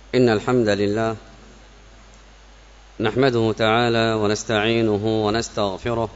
إن الحمد لله نحمده تعالى ونستعينه ونستغفره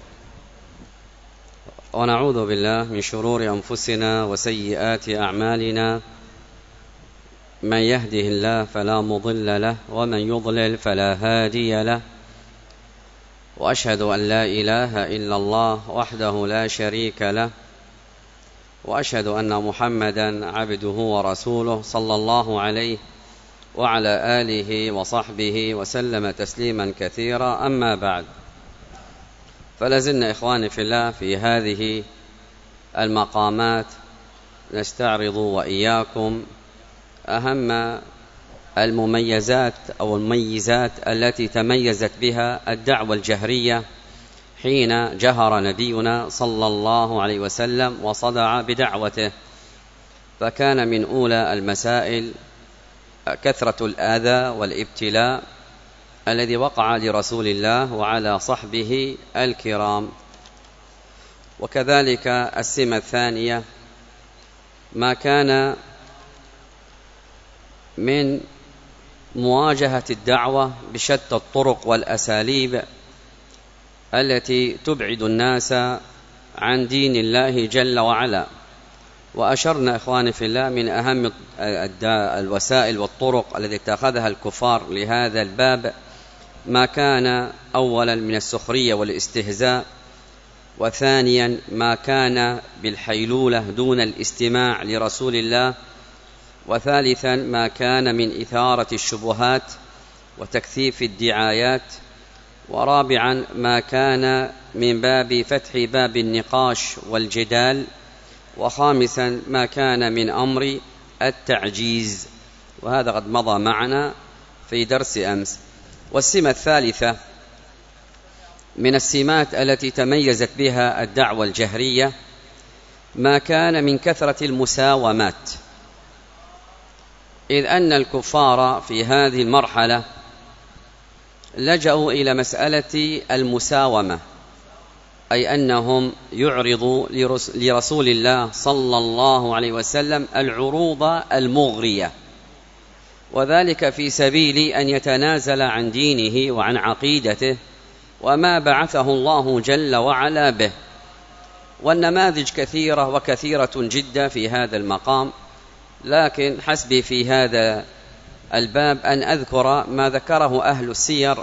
ونعوذ بالله من شرور أنفسنا وسيئات أعمالنا. من يهده الله فلا مضل له ومن يضلل فلا هادي له، وأشهد أن لا إله إلا الله وحده لا شريك له، وأشهد أن محمدا عبده ورسوله صلى الله عليه وعلى آله وصحبه وسلم تسليما كثيرا. أما بعد، فلازلنا إخواني في الله في هذه المقامات نستعرض وإياكم أهم المميزات أو الميزات التي تميزت بها الدعوة الجهرية حين جهر نبينا صلى الله عليه وسلم وصدع بدعوته. فكان من أولى المسائل كثرة الآذى والابتلاء الذي وقع لرسول الله وعلى صحبه الكرام. وكذلك السمة الثانية ما كان من مواجهة الدعوة بشتى الطرق والأساليب التي تبعد الناس عن دين الله جل وعلا. وأشرنا إخواني في الله من أهم الوسائل والطرق التي اتخذها الكفار لهذا الباب ما كان أولا من السخرية والاستهزاء، وثانيا ما كان بالحيلولة دون الاستماع لرسول الله، وثالثا ما كان من إثارة الشبهات وتكثيف الدعايات، ورابعا ما كان من باب فتح باب النقاش والجدال، وخامسا ما كان من أمر التعجيز، وهذا قد مضى معنا في درس أمس. والسمة الثالثة من السمات التي تميزت بها الدعوة الجهرية ما كان من كثرة المساومات، إذ أن الكفار في هذه المرحلة لجأوا إلى مسألة المساومة، أي أنهم يعرضوا لرسول الله صلى الله عليه وسلم العروض المغرية، وذلك في سبيل أن يتنازل عن دينه وعن عقيدته وما بعثه الله جل وعلا به. والنماذج كثيرة وكثيرة جدا في هذا المقام، لكن حسبي في هذا الباب أن أذكر ما ذكره أهل السير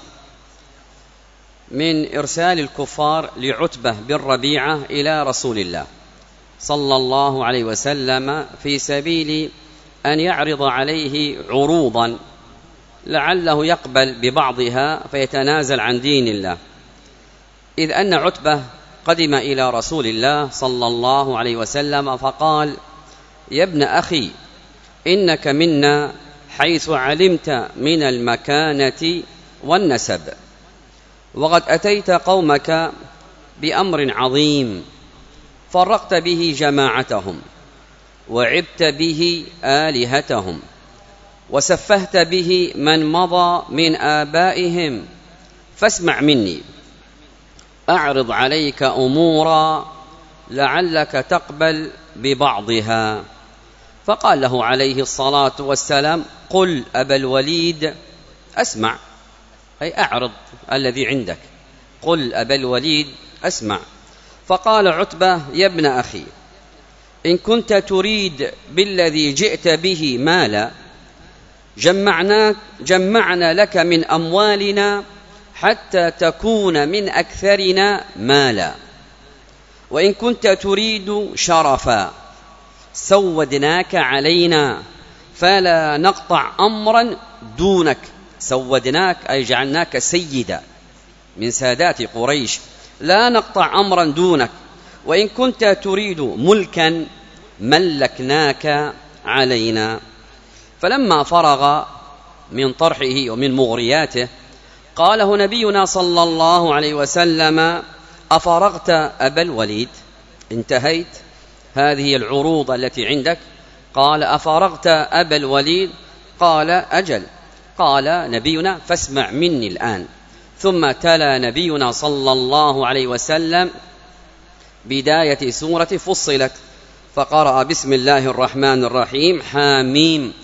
من إرسال الكفار لعتبة بن ربيعة إلى رسول الله صلى الله عليه وسلم في سبيل أن يعرض عليه عروضا لعله يقبل ببعضها فيتنازل عن دين الله. إذ أن عتبة قدم إلى رسول الله صلى الله عليه وسلم فقال: يا ابن أخي، إنك منا حيث علمت من المكانة والنسب، وقد أتيت قومك بأمر عظيم فرقت به جماعتهم، وعبت به آلهتهم، وسفهت به من مضى من آبائهم، فاسمع مني، أعرض عليك أمورا لعلك تقبل ببعضها. فقال له عليه الصلاة والسلام: قل أبا الوليد أسمع، أي أعرض الذي عندك، قل أبا الوليد أسمع. فقال عتبة: يا ابن أخي، إن كنت تريد بالذي جئت به مالا جمعنا لك من أموالنا حتى تكون من أكثرنا مالا، وإن كنت تريد شرفا سودناك علينا فلا نقطع أمرا دونك. سودناك أي جعلناك سيدا من سادات قريش، لا نقطع أمرا دونك، وإن كنت تريد ملكا ملكناك علينا. فلما فرغ من طرحه ومن مغرياته قاله نبينا صلى الله عليه وسلم: أفرغت أبا الوليد؟ انتهيت؟ هذه العروض التي عندك؟ قال: أفرغت أبا الوليد؟ قال: أجل. قال نبينا: فاسمع مني الآن. ثم تلا نبينا صلى الله عليه وسلم بداية سورة فصلت، فقرأ: بسم الله الرحمن الرحيم، حاميم،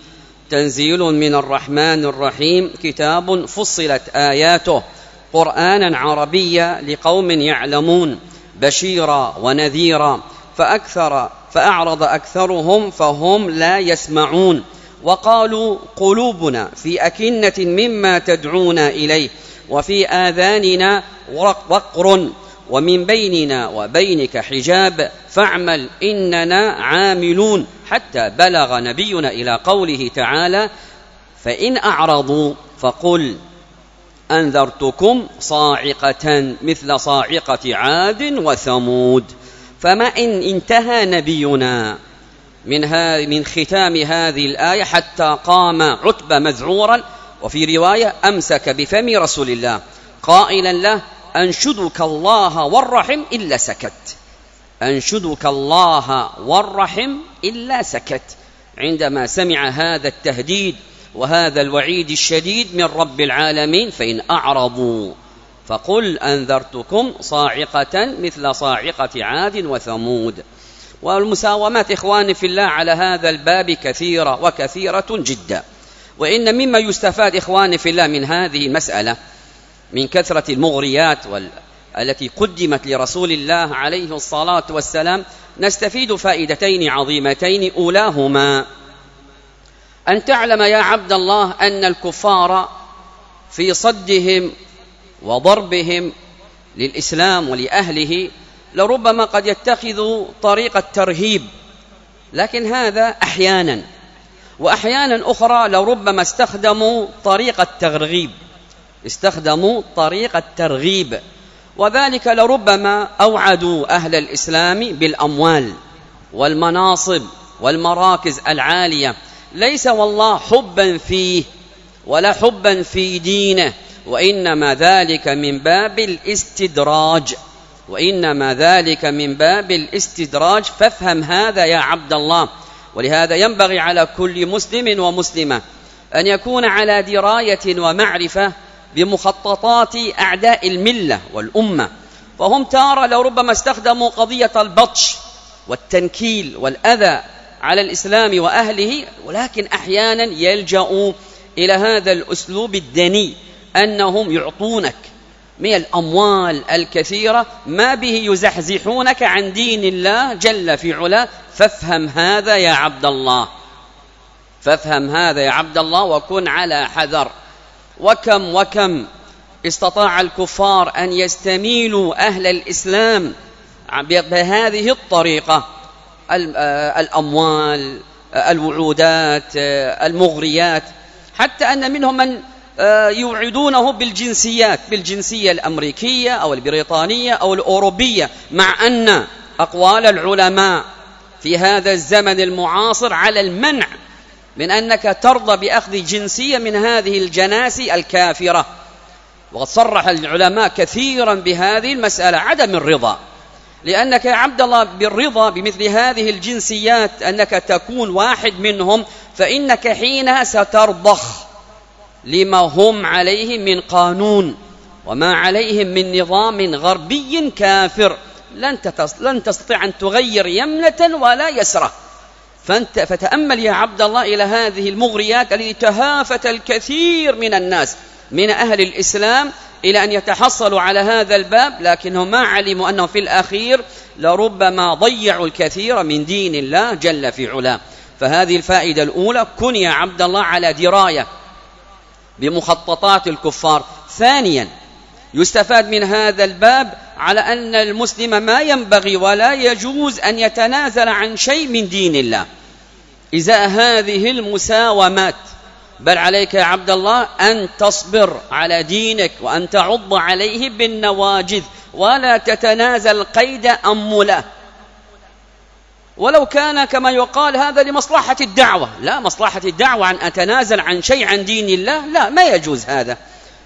تنزيل من الرحمن الرحيم، كتاب فصلت آياته قرآنا عربيا لقوم يعلمون، بشيرا ونذيرا، فأعرض أكثرهم فهم لا يسمعون، وقالوا قلوبنا في أكنة مما تدعونا إليه، وفي آذاننا وقر، ومن بيننا وبينك حجاب، فاعمل إننا عاملون، حتى بلغ نبينا إلى قوله تعالى: فإن أعرضوا فقل أنذرتكم صاعقة مثل صاعقة عاد وثمود. فما إن انتهى نبينا من ختام هذه الآية حتى قام عتبة مذعورا، وفي رواية أمسك بفم رسول الله قائلا له: أنشدك الله والرحم إلا سكت، أنشدك الله والرحم إلا سكت، عندما سمع هذا التهديد وهذا الوعيد الشديد من رب العالمين: فإن أعرضوا فقل أنذرتكم صاعقة مثل صاعقة عاد وثمود. والمساومات إخواني في الله على هذا الباب كثيرة وكثيرة جدا، وإن مما يستفاد إخواني في الله من هذه المسألة من كثرة المغريات التي قدمت لرسول الله عليه الصلاة والسلام نستفيد فائدتين عظيمتين. أولاهما أن تعلم يا عبد الله أن الكفار في صدهم وضربهم للإسلام ولأهله لربما قد يتخذوا طريق الترهيب، لكن هذا أحيانا، وأحيانا أخرى لربما استخدموا طريق الترغيب، وذلك لربما أوعدوا أهل الإسلام بالأموال والمناصب والمراكز العالية، ليس والله حبا فيه ولا حبا في دينه، وإنما ذلك من باب الاستدراج، فافهم هذا يا عبد الله. ولهذا ينبغي على كل مسلم ومسلمة أن يكون على دراية ومعرفة بمخططات أعداء الملة والأمة، فهم تارة لربما استخدموا قضية البطش والتنكيل والأذى على الإسلام وأهله، ولكن أحيانا يلجأوا إلى هذا الأسلوب الدني، أنهم يعطونك من الأموال الكثيرة ما به يزحزحونك عن دين الله جل في علاه. فافهم هذا يا عبد الله، وكن على حذر. وكم استطاع الكفار أن يستميلوا أهل الإسلام بهذه الطريقة، الأموال، الوعودات، المغريات، حتى أن منهم من يوعدونه بالجنسية الأمريكية أو البريطانية أو الأوروبية، مع أن أقوال العلماء في هذا الزمن المعاصر على المنع من أنك ترضى بأخذ جنسية من هذه الجناسي الكافرة. وقد صرح العلماء كثيرا بهذه المسألة، عدم الرضا، لأنك يا عبد الله بالرضا بمثل هذه الجنسيات أنك تكون واحد منهم، فإنك حينها سترضخ لما هم عليه من قانون وما عليهم من نظام غربي كافر، لن تستطيع أن تغير يمنة ولا يسرة. فتأمل يا عبد الله إلى هذه المغريات التي تهافت الكثير من الناس من أهل الإسلام إلى أن يتحصلوا على هذا الباب، لكنهم ما علموا أنه في الأخير لربما ضيعوا الكثير من دين الله جل في علاه. فهذه الفائدة الأولى، كن يا عبد الله على دراية بمخططات الكفار. ثانيا، يستفاد من هذا الباب على أن المسلم ما ينبغي ولا يجوز أن يتنازل عن شيء من دين الله إزاء هذه المساومات، بل عليك يا عبد الله أن تصبر على دينك وأن تعض عليه بالنواجذ، ولا تتنازل قيد أمله، ولو كان كما يقال هذا لمصلحة الدعوة. لا، مصلحة الدعوة أن أتنازل عن شيء عن دين الله؟ لا، ما يجوز هذا.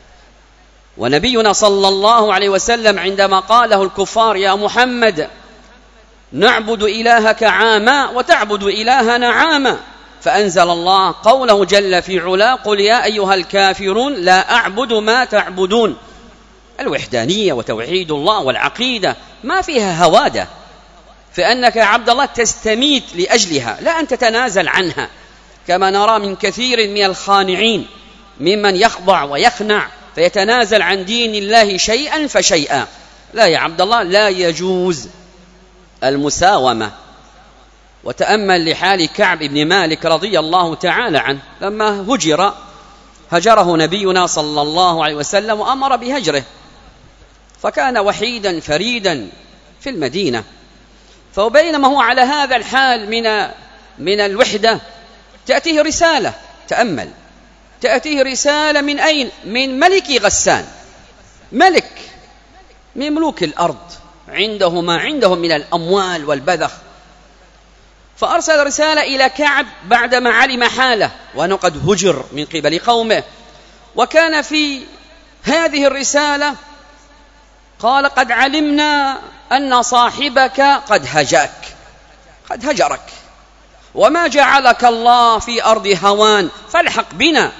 ونبينا صلى الله عليه وسلم عندما قاله الكفار: يا محمد نعبد إلهك عاما وتعبد إلهنا عاما، فأنزل الله قوله جل في علاه: قل يا أيها الكافرون لا أعبد ما تعبدون. الوحدانية وتوحيد الله والعقيدة ما فيها هوادة، فأنك يا عبد الله تستميت لأجلها، لا أن تتنازل عنها. كما نرى من كثير من الخانعين ممن يخضع ويخنع فيتنازل عن دين الله شيئا فشيئا. لا يا عبد الله، لا يجوز المساومة. وتأمل لحال كعب بن مالك رضي الله تعالى عنه لما هجره نبينا صلى الله عليه وسلم وأمر بهجره، فكان وحيدا فريدا في المدينة. فبينما هو على هذا الحال من الوحدة تأتيه رسالة، تأمل، تأتيه رسالة من أين؟ من ملك غسان، ملك من ملوك الأرض، عنده ما عندهم من الأموال والبذخ. فأرسل رسالة إلى كعب بعدما علم حاله وأنه قد هجر من قبل قومه. وكان في هذه الرسالة قال: قد علمنا أن صاحبك قد هجرك، وما جعلك الله في أرض هوان، فالحق بنا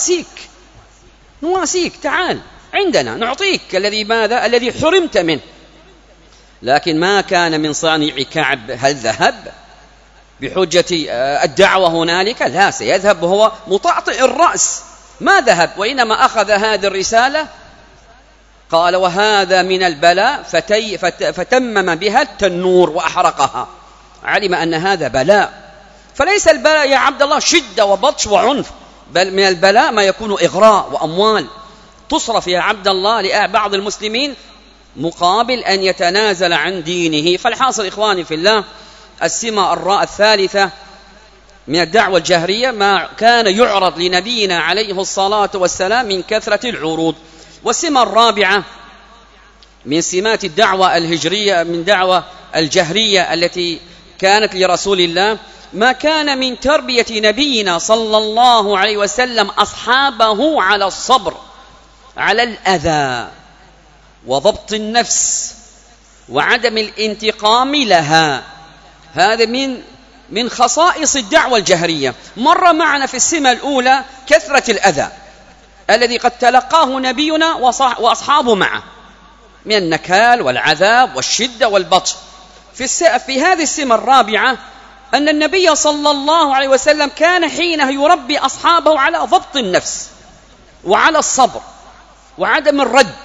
نواسيك، تعال عندنا نعطيك الذي حرمت منه. لكن ما كان من صانع كعب، هل ذهب بحجة الدعوة هنالك؟ لا، سيذهب وهو مطعطئ الرأس، ما ذهب، وإنما أخذ هذه الرسالة قال: وهذا من البلاء، فتمم بها التنور وأحرقها. علم أن هذا بلاء، فليس البلاء يا عبد الله شدة وبطش وعنف، بل من البلاء ما يكون إغراء وأموال تصرف يا عبد الله لبعض المسلمين مقابل أن يتنازل عن دينه. فالحاصل إخواني في الله، السمة الثالثة من الدعوة الجهرية ما كان يعرض لنبينا عليه الصلاة والسلام من كثرة العروض. والسمة الرابعة من سمات الدعوة الهجرية، من دعوة الجهرية التي كانت لرسول الله، ما كان من تربية نبينا صلى الله عليه وسلم أصحابه على الصبر على الأذى وضبط النفس وعدم الانتقام لها. هذا من خصائص الدعوة الجهرية. مر معنا في السمة الأولى كثرة الأذى الذي قد تلقاه نبينا وأصحابه معه من النكال والعذاب والشدة والبطش. في هذه السمة الرابعة أن النبي صلى الله عليه وسلم كان حينه يربي أصحابه على ضبط النفس وعلى الصبر وعدم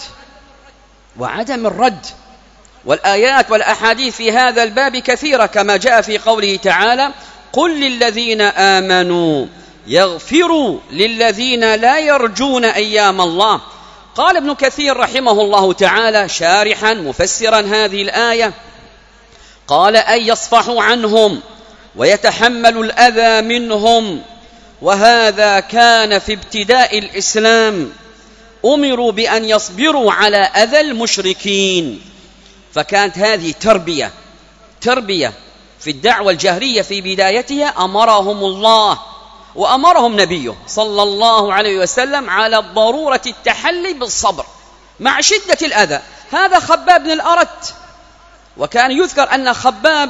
الرد. والآيات والأحاديث في هذا الباب كثيرة، كما جاء في قوله تعالى: قل للذين آمنوا يغفروا للذين لا يرجون أيام الله. قال ابن كثير رحمه الله تعالى شارحا مفسرا هذه الآية، قال: أن يصفحوا عنهم ويتحملوا الأذى منهم. وهذا كان في ابتداء الإسلام، أمروا بأن يصبروا على أذى المشركين. فكانت هذه تربية في الدعوة الجهرية في بدايتها، أمرهم الله وأمرهم نبيه صلى الله عليه وسلم على ضرورة التحلي بالصبر مع شدة الأذى. هذا خباب بن الأرت، وكان يذكر أن خباب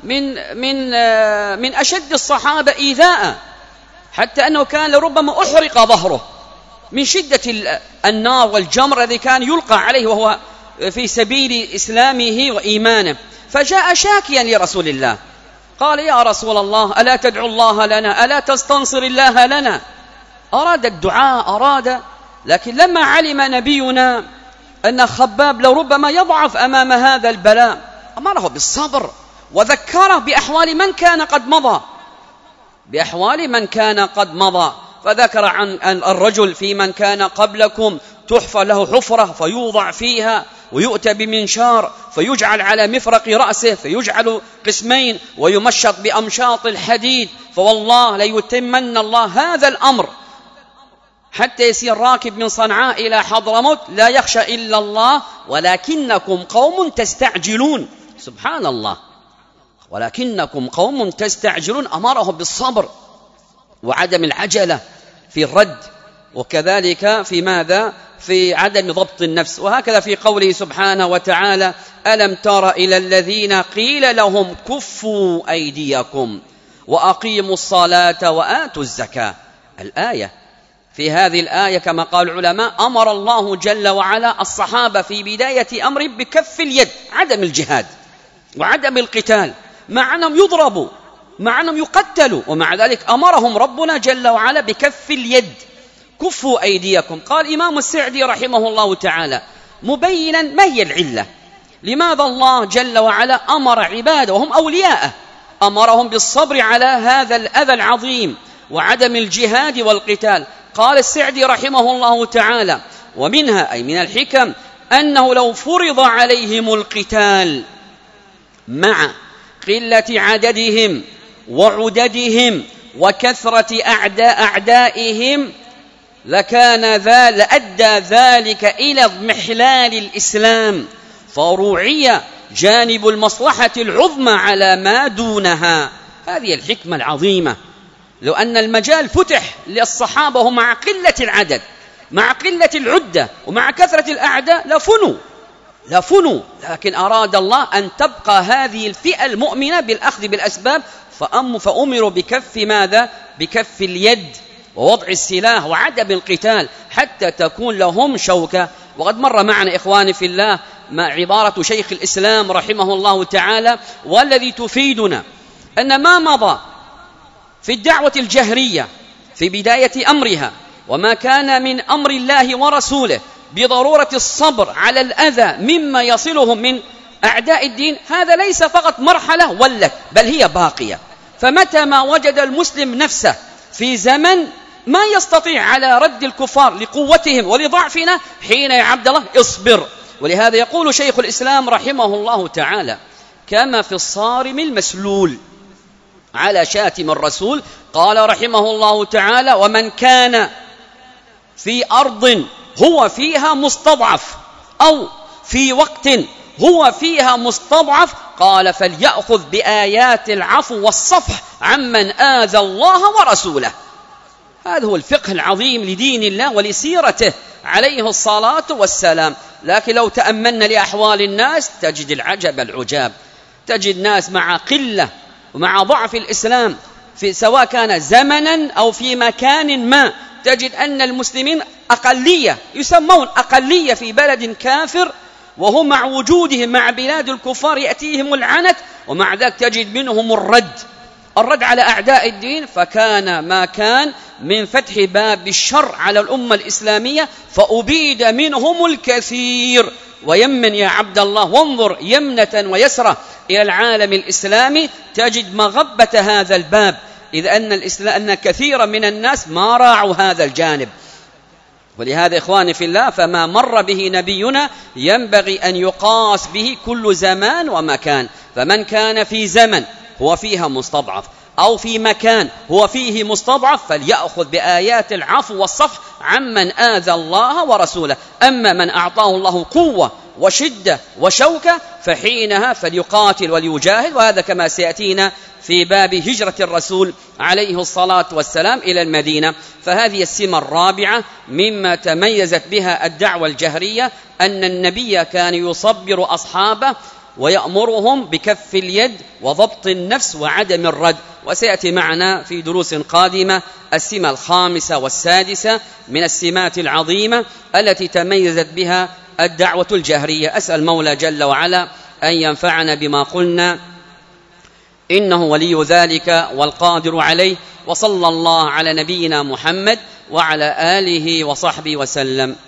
من أشد الصحابة إيذاء، حتى أنه كان لربما أحرق ظهره من شدة النار والجمر الذي كان يلقى عليه وهو في سبيل إسلامه وإيمانه. فجاء شاكيا لرسول الله، قال: يا رسول الله، ألا تدعو الله لنا؟ ألا تستنصر الله لنا؟ أراد الدعاء، لكن لما علم نبينا أن خباب لربما يضعف أمام هذا البلاء، أمره بالصبر وذكره بأحوال من كان قد مضى. فذكر عن الرجل في من كان قبلكم تحفر له حفرة فيوضع فيها، ويؤتى بمنشار فيجعل على مفرق رأسه فيجعل قسمين ويمشط بأمشاط الحديد، فوالله ليتمن الله هذا الأمر حتى يسير راكب من صنعاء إلى حضرموت لا يخشى إلا الله، ولكنكم قوم تستعجلون. سبحان الله، ولكنكم قوم تستعجلون. أمره بالصبر وعدم العجلة في الرد، وكذلك في ماذا؟ في عدم ضبط النفس. وهكذا في قوله سبحانه وتعالى: ألم تر إلى الذين قيل لهم كفوا أيديكم وأقيموا الصلاة وآتوا الزكاة. الآية، في هذه الآية كما قال العلماء أمر الله جل وعلا الصحابة في بداية أمر بكف اليد، عدم الجهاد وعدم القتال، مع أنهم مع أنهم يقتلوا، ومع ذلك أمرهم ربنا جل وعلا بكف اليد. كفوا أيديكم. قال الإمام السعدي رحمه الله تعالى مبينا ما هي العلة، لماذا الله جل وعلا أمر عباده وهم أولياءه، أمرهم بالصبر على هذا الأذى العظيم وعدم الجهاد والقتال. قال السعدي رحمه الله تعالى ومنها أي من الحكم أنه لو فرض عليهم القتال مع قلة عددهم وعددهم وكثرة أعدائهم لأدى ذلك إلى اضمحلال الإسلام، فروعية جانب المصلحة العظمى على ما دونها. هذه الحكمة العظيمة. لو أن المجال فتح للصحابة ومع قلة العدد مع قلة العدة ومع كثرة الأعداء لفنوا، لكن أراد الله أن تبقى هذه الفئة المؤمنة بالأخذ بالأسباب، فأمروا بكف ماذا؟ بكف اليد ووضع السلاح وعدم القتال حتى تكون لهم شوكة. وقد مر معنا إخواني في الله مع عبارة شيخ الإسلام رحمه الله تعالى، والذي تفيدنا أن ما مضى في الدعوة الجهرية في بداية أمرها وما كان من أمر الله ورسوله بضرورة الصبر على الأذى مما يصلهم من أعداء الدين، هذا ليس فقط مرحلة ولت، بل هي باقية. فمتى ما وجد المسلم نفسه في زمن ما يستطيع على رد الكفار لقوتهم ولضعفنا، حين يا عبد الله اصبر. ولهذا يقول شيخ الإسلام رحمه الله تعالى كما في الصارم المسلول على شاتم الرسول، قال رحمه الله تعالى ومن كان في أرض هو فيها مستضعف أو في وقت هو فيها مستضعف، قال فليأخذ بآيات العفو والصفح عمن آذى الله ورسوله. هذا هو الفقه العظيم لدين الله ولسيرته عليه الصلاة والسلام. لكن لو تأملنا لأحوال الناس تجد العجب العجاب، تجد ناس مع قلة ومع ضعف الإسلام سواء كان زمنا أو في مكان ما، تجد أن المسلمين أقلية، يسمون أقلية في بلد كافر، وهم مع وجودهم مع بلاد الكفار يأتيهم العنت، ومع ذلك تجد منهم الرد على أعداء الدين. فكان ما كان من فتح باب الشر على الأمة الإسلامية فأبيد منهم الكثير. ويمن يا عبد الله وانظر يمنة ويسرة إلى العالم الإسلامي تجد مغبة هذا الباب، إذ أن كثيرا من الناس ما راعوا هذا الجانب. ولهذا إخواني في الله فما مر به نبينا ينبغي أن يقاس به كل زمان ومكان. فمن كان في زمن هو فيها مستضعف أو في مكان هو فيه مستضعف فليأخذ بآيات العفو والصفح عمن آذى الله ورسوله. أما من أعطاه الله قوة وشدة وشوكة فحينها فليقاتل وليجاهد، وهذا كما سيأتينا في باب هجرة الرسول عليه الصلاة والسلام إلى المدينة. فهذه السمة الرابعة مما تميزت بها الدعوة الجهرية أن النبي كان يصبر أصحابه ويأمرهم بكف اليد وضبط النفس وعدم الرد. وسيأتي معنا في دروس قادمة السمة الخامسة والسادسة من السمات العظيمة التي تميزت بها الدعوة الجهرية. أسأل المولى جل وعلا أن ينفعنا بما قلنا، إنه ولي ذلك والقادر عليه. وصلى الله على نبينا محمد وعلى آله وصحبه وسلم.